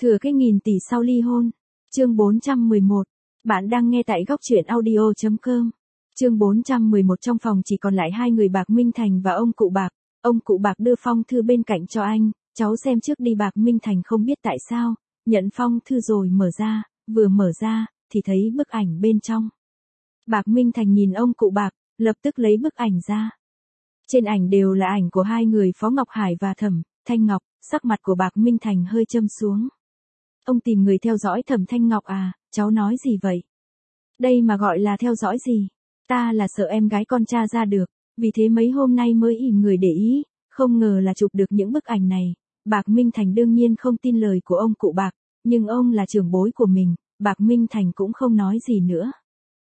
Thừa cái nghìn tỷ sau ly hôn. Chương 411. Bạn đang nghe tại góc truyện audio.com. Chương 411. Trong phòng chỉ còn lại hai người Bạc Minh Thành và ông cụ Bạc. Ông cụ Bạc đưa phong thư bên cạnh cho anh, cháu xem trước đi. Bạc Minh Thành không biết tại sao, nhận phong thư rồi mở ra, vừa mở ra, thì thấy bức ảnh bên trong. Bạc Minh Thành nhìn ông cụ Bạc, lập tức lấy bức ảnh ra. Trên ảnh đều là ảnh của hai người Phó Ngọc Hải và Thẩm Thanh Ngọc. Sắc mặt của Bạc Minh Thành hơi châm xuống. Ông tìm người theo dõi Thẩm Thanh Ngọc à? Cháu nói gì vậy? Đây mà gọi là theo dõi gì? Ta là sợ em gái con tra ra được, vì thế mấy hôm nay mới ìm người để ý, không ngờ là chụp được những bức ảnh này. Bạc Minh Thành đương nhiên không tin lời của ông cụ Bạc, nhưng ông là trưởng bối của mình, Bạc Minh Thành cũng không nói gì nữa.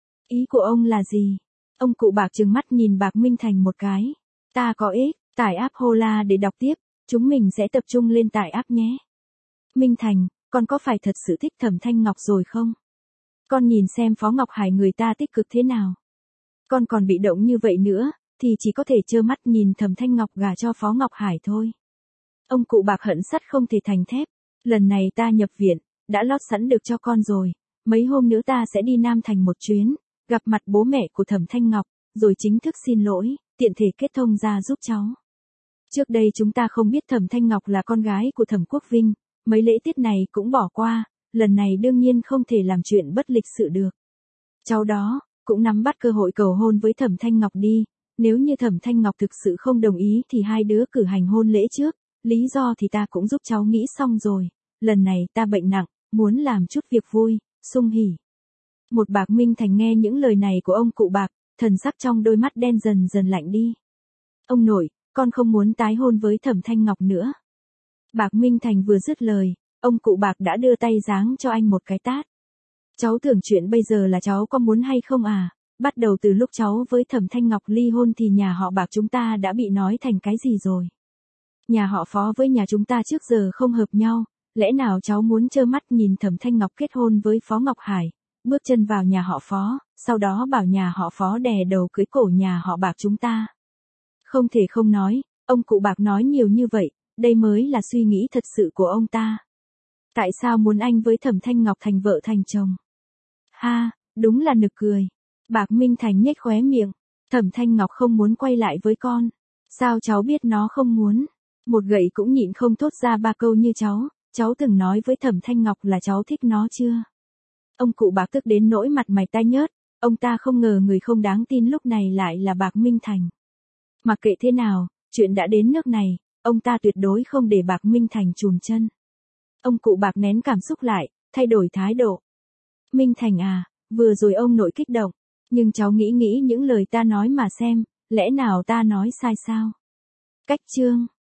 Ý của ông là gì? Ông cụ Bạc trừng mắt nhìn Bạc Minh Thành một cái. Ta có ích, tải app Hola để đọc tiếp, chúng mình sẽ tập trung lên tải app nhé. Minh Thành, con có phải thật sự thích Thẩm Thanh Ngọc rồi không? Con nhìn xem Phó Ngọc Hải người ta tích cực thế nào. Con còn bị động như vậy nữa, thì chỉ có thể trơ mắt nhìn Thẩm Thanh Ngọc gả cho Phó Ngọc Hải thôi. Ông cụ Bạc hận sắt không thể thành thép. Lần này ta nhập viện, đã lót sẵn được cho con rồi. Mấy hôm nữa ta sẽ đi Nam Thành một chuyến, gặp mặt bố mẹ của Thẩm Thanh Ngọc, rồi chính thức xin lỗi, tiện thể kết thông ra giúp cháu. Trước đây chúng ta không biết Thẩm Thanh Ngọc là con gái của Thẩm Quốc Vinh, mấy lễ tiết này cũng bỏ qua, lần này đương nhiên không thể làm chuyện bất lịch sự được. Cháu đó, cũng nắm bắt cơ hội cầu hôn với Thẩm Thanh Ngọc đi, nếu như Thẩm Thanh Ngọc thực sự không đồng ý thì hai đứa cử hành hôn lễ trước, lý do thì ta cũng giúp cháu nghĩ xong rồi, lần này ta bệnh nặng, muốn làm chút việc vui, sung hỉ. Một Bạc Minh Thành nghe những lời này của ông cụ Bạc, thần sắc trong đôi mắt đen dần dần lạnh đi. Ông nội, con không muốn tái hôn với Thẩm Thanh Ngọc nữa. Bạc Minh Thành vừa dứt lời, ông cụ Bạc đã đưa tay giáng cho anh một cái tát. Cháu tưởng chuyện bây giờ là cháu có muốn hay không à? Bắt đầu từ lúc cháu với Thẩm Thanh Ngọc ly hôn thì nhà họ Bạc chúng ta đã bị nói thành cái gì rồi? Nhà họ Phó với nhà chúng ta trước giờ không hợp nhau, lẽ nào cháu muốn trơ mắt nhìn Thẩm Thanh Ngọc kết hôn với Phó Ngọc Hải, bước chân vào nhà họ Phó, sau đó bảo nhà họ Phó đè đầu cưới cổ nhà họ Bạc chúng ta? Không thể không nói, ông cụ Bạc nói nhiều như vậy, đây mới là suy nghĩ thật sự của ông ta. Tại sao muốn anh với Thẩm Thanh Ngọc thành vợ thành chồng? Ha, đúng là nực cười. Bạc Minh Thành nhếch khóe miệng. Thẩm Thanh Ngọc không muốn quay lại với con. Sao cháu biết nó không muốn? Một gậy cũng nhịn không thốt ra ba câu như cháu từng nói với Thẩm Thanh Ngọc là cháu thích nó chưa? Ông cụ Bạc tức đến nỗi mặt mày tái nhớt, ông ta không ngờ người không đáng tin lúc này lại là Bạc Minh Thành. Mặc kệ thế nào, chuyện đã đến nước này, ông ta tuyệt đối không để Bạc Minh Thành chùn chân. Ông cụ Bạc nén cảm xúc lại, thay đổi thái độ. Minh Thành à, vừa rồi ông nội kích động, nhưng cháu nghĩ những lời ta nói mà xem, lẽ nào ta nói sai sao? Cách chương